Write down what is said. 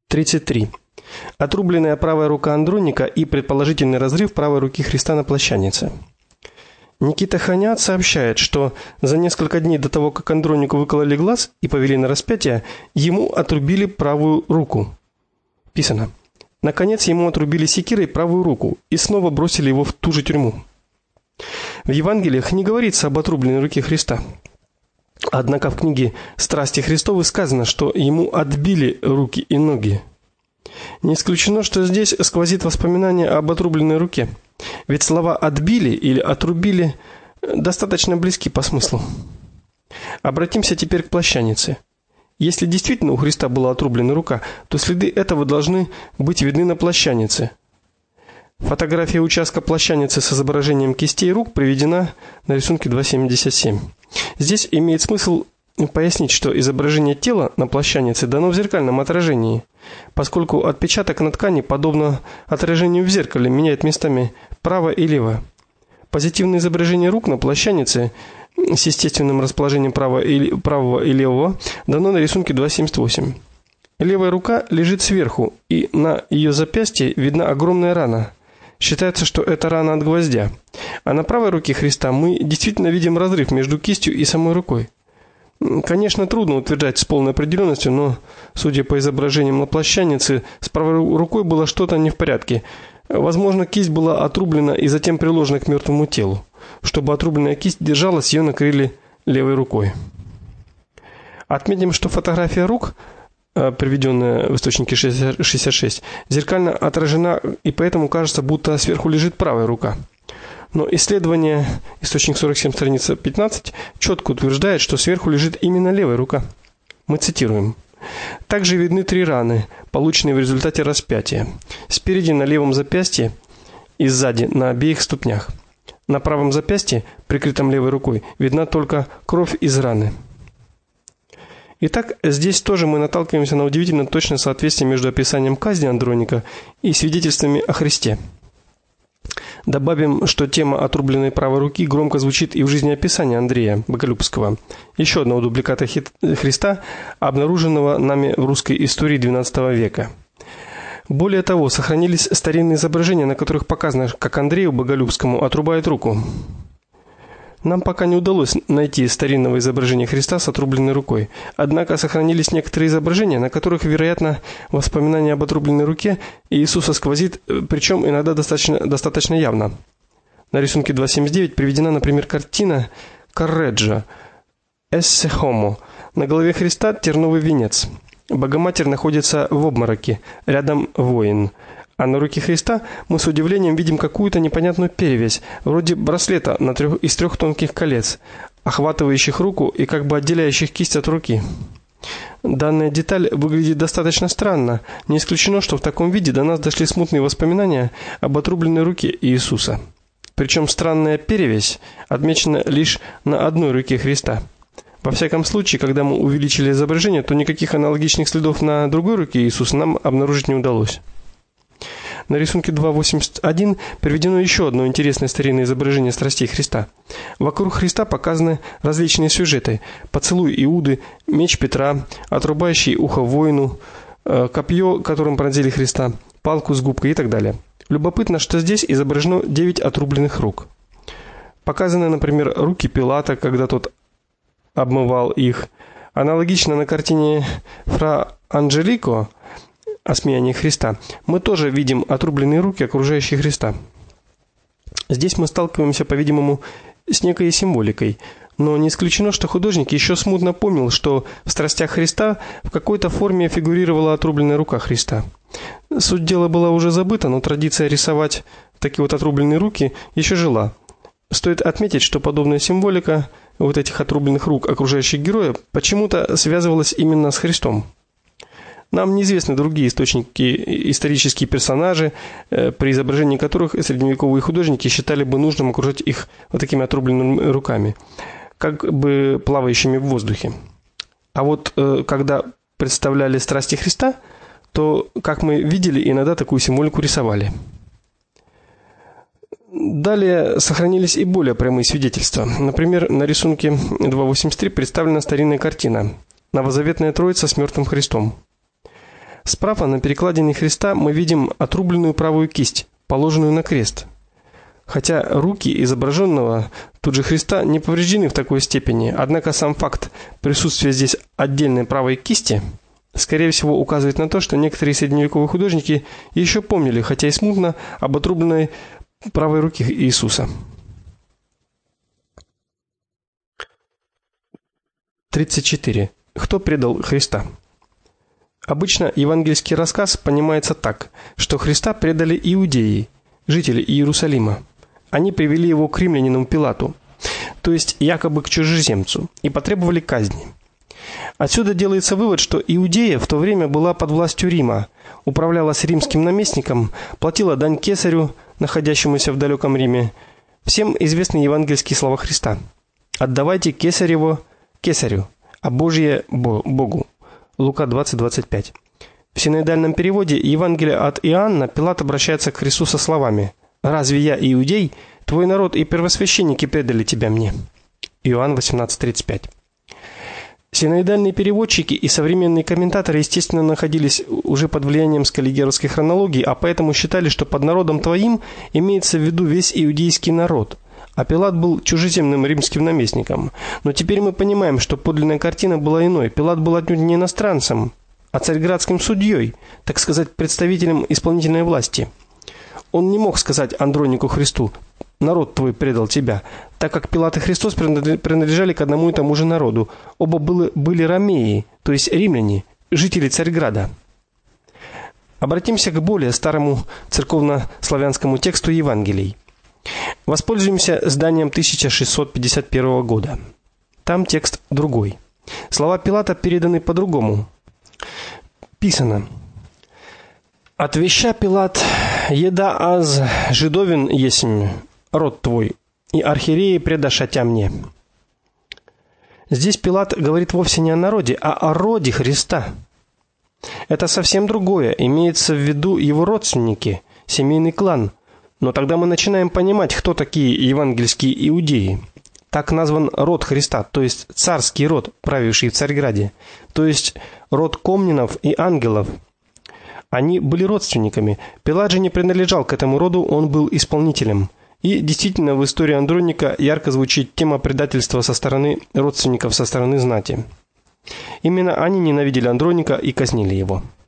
33. Отрубленная правая рука Андроника и предположительный разрыв правой руки Христа на плащанице. Никита Ханят сообщает, что за несколько дней до того, как Андронику выкололи глаз и повели на распятие, ему отрубили правую руку. Писано: наконец ему отрубили секирой правую руку и снова бросили его в ту же тюрьму. В Евангелиях не говорится об отрубленной руке Христа. Однако в книге «Страсти Христовы» сказано, что ему отбили руки и ноги. Не исключено, что здесь сквозит воспоминание об отрубленной руке. Ведь слова «отбили» или «отрубили» достаточно близки по смыслу. Обратимся теперь к плащанице. Если действительно у Христа была отрублена рука, то следы этого должны быть видны на плащанице. Фотография участка плащаницы с изображением кистей рук приведена на рисунке 2.77. Здесь имеет смысл пояснить, что изображение тела на плащанице дано в зеркальном отражении, поскольку отпечаток на ткани, подобно отражению в зеркале, меняет местами право и лево. Позитивное изображение рук на плащанице с естественным расположением правого и левого дано на рисунке 2.78. Левая рука лежит сверху, и на ее запястье видна огромная рана. Считается, что это рана от гвоздя. А на правой руке Христа мы действительно видим разрыв между кистью и самой рукой. Конечно, трудно утверждать с полной определенностью, но, судя по изображениям на плащанице, с правой рукой было что-то не в порядке. Возможно, кисть была отрублена и затем приложена к мертвому телу. Чтобы отрубленная кисть держалась, ее накрыли левой рукой. Отметим, что фотография рук, приведенная в источнике 66, зеркально отражена, и поэтому кажется, будто сверху лежит правая рука. Но исследование, источник 47, страница 15, четко утверждает, что сверху лежит именно левая рука. Мы цитируем: «Также видны 3 раны, полученные в результате распятия. Спереди на левом запястье и сзади на обеих ступнях. На правом запястье, прикрытом левой рукой, видна только кровь из раны». Итак, здесь тоже мы наталкиваемся на удивительно точное соответствие между описанием казни Андроника и свидетельствами о Христе. Добавим, что тема отрубленной правой руки громко звучит и в жизнеописании Андрея Боголюбского, еще одного дубликата Христа, обнаруженного нами в русской истории XII века. Более того, сохранились старинные изображения, на которых показано, как Андрею Боголюбскому отрубают руку. Нам пока не удалось найти старинного изображения Христа с отрубленной рукой. Однако сохранились некоторые изображения, на которых, вероятно, воспоминание об отрубленной руке Иисуса сквозит, причем иногда достаточно явно. На рисунке 2.79 приведена, например, картина Корреджо «Эссе хомо». На голове Христа терновый венец. Богоматерь находится в обмороке, рядом воин. А на руке Христа мы с удивлением видим какую-то непонятную перевязь, вроде браслета из 3 тонких колец, охватывающих руку и как бы отделяющих кисть от руки. Данная деталь выглядит достаточно странно. Не исключено, что в таком виде до нас дошли смутные воспоминания об отрубленной руке Иисуса. Причем странная перевязь отмечена лишь на одной руке Христа. Во всяком случае, когда мы увеличили изображение, то никаких аналогичных следов на другой руке Иисуса нам обнаружить не удалось. На рисунке 2.81 приведено еще одно интересное старинное изображение страстей Христа. Вокруг Христа показаны различные сюжеты: поцелуй Иуды, меч Петра, отрубающий ухо воину, копье, которым пронзили Христа, палку с губкой и так далее. Любопытно, что здесь изображено 9 отрубленных рук. Показаны, например, руки Пилата, когда тот обмывал их. Аналогично на картине Фра Анджелико о смеянии Христа мы тоже видим отрубленные руки, окружающие Христа. Здесь мы сталкиваемся, по-видимому, с некой символикой, но не исключено, что художник еще смутно помнил, что в страстях Христа в какой-то форме фигурировала отрубленная рука Христа. Суть дела была уже забыта, но традиция рисовать такие вот отрубленные руки еще жила. Стоит отметить, что подобная символика вот этих отрубленных рук, окружающих героя, почему-то связывалась именно с Христом. Нам неизвестны другие исторические персонажи, при изображении которых средневековые художники считали бы нужным окружать их вот такими отрубленными руками, как бы плавающими в воздухе. А вот когда представляли страсти Христа, то, как мы видели, иногда такую символику рисовали. Далее сохранились и более прямые свидетельства. Например, на рисунке 2.83 представлена старинная картина «Новозаветная Троица с мертвым Христом». Справа на перекладине Христа мы видим отрубленную правую кисть, положенную на крест. Хотя руки изображенного тут же Христа не повреждены в такой степени, однако сам факт присутствия здесь отдельной правой кисти, скорее всего, указывает на то, что некоторые средневековые художники еще помнили, хотя и смутно, об отрубленной правой руке Иисуса. 34. Кто предал Христа? Обычно евангельский рассказ понимается так, что Христа предали иудеи, жители Иерусалима. Они привели его к римлянину Пилату, то есть якобы к чужеземцу, и потребовали казни. Отсюда делается вывод, что Иудея в то время была под властью Рима, управлялась римским наместником, платила дань кесарю, находящемуся в далеком Риме. Всем известны евангельские слова Христа: «Отдавайте кесарево кесарю, а Божье Богу». Лука 20:25. В синоидальном переводе Евангелия от Иоанна Пилат обращается к Христу со словами: «Разве я иудей? Твой народ и первосвященники предали тебя мне». Иоанн 18:35. Синоидальные переводчики и современные комментаторы, естественно, находились уже под влиянием скаллигеровской хронологии, а поэтому считали, что под народом твоим имеется в виду весь иудейский народ, а Пилат был чужеземным римским наместником. Но теперь мы понимаем, что подлинная картина была иной. Пилат был отнюдь не иностранцем, а царьградским судьей, так сказать, представителем исполнительной власти. Он не мог сказать Андронику Христу: «Народ твой предал тебя», так как Пилат и Христос принадлежали к одному и тому же народу. Оба были ромеи, то есть римляне, жители Царьграда. Обратимся к более старому церковно-славянскому тексту Евангелий. Воспользуемся зданием 1651 года. Там текст другой. Слова Пилата переданы по-другому. Писано: «Отвеща Пилат, еда аз жидовин есмь, род твой, и архиереи предашатя мне». Здесь Пилат говорит вовсе не о народе, а о роде Христа. Это совсем другое, имеется в виду его родственники, семейный клан. Но тогда мы начинаем понимать, кто такие евангельские иудеи. Так назван род Христа, то есть царский род, правивший в Царьграде, то есть род Комнинов и Ангелов. Они были родственниками. Пилат же не принадлежал к этому роду, он был исполнителем. И действительно, в истории Андроника ярко звучит тема предательства со стороны родственников, со стороны знати. Именно они ненавидели Андроника и казнили его.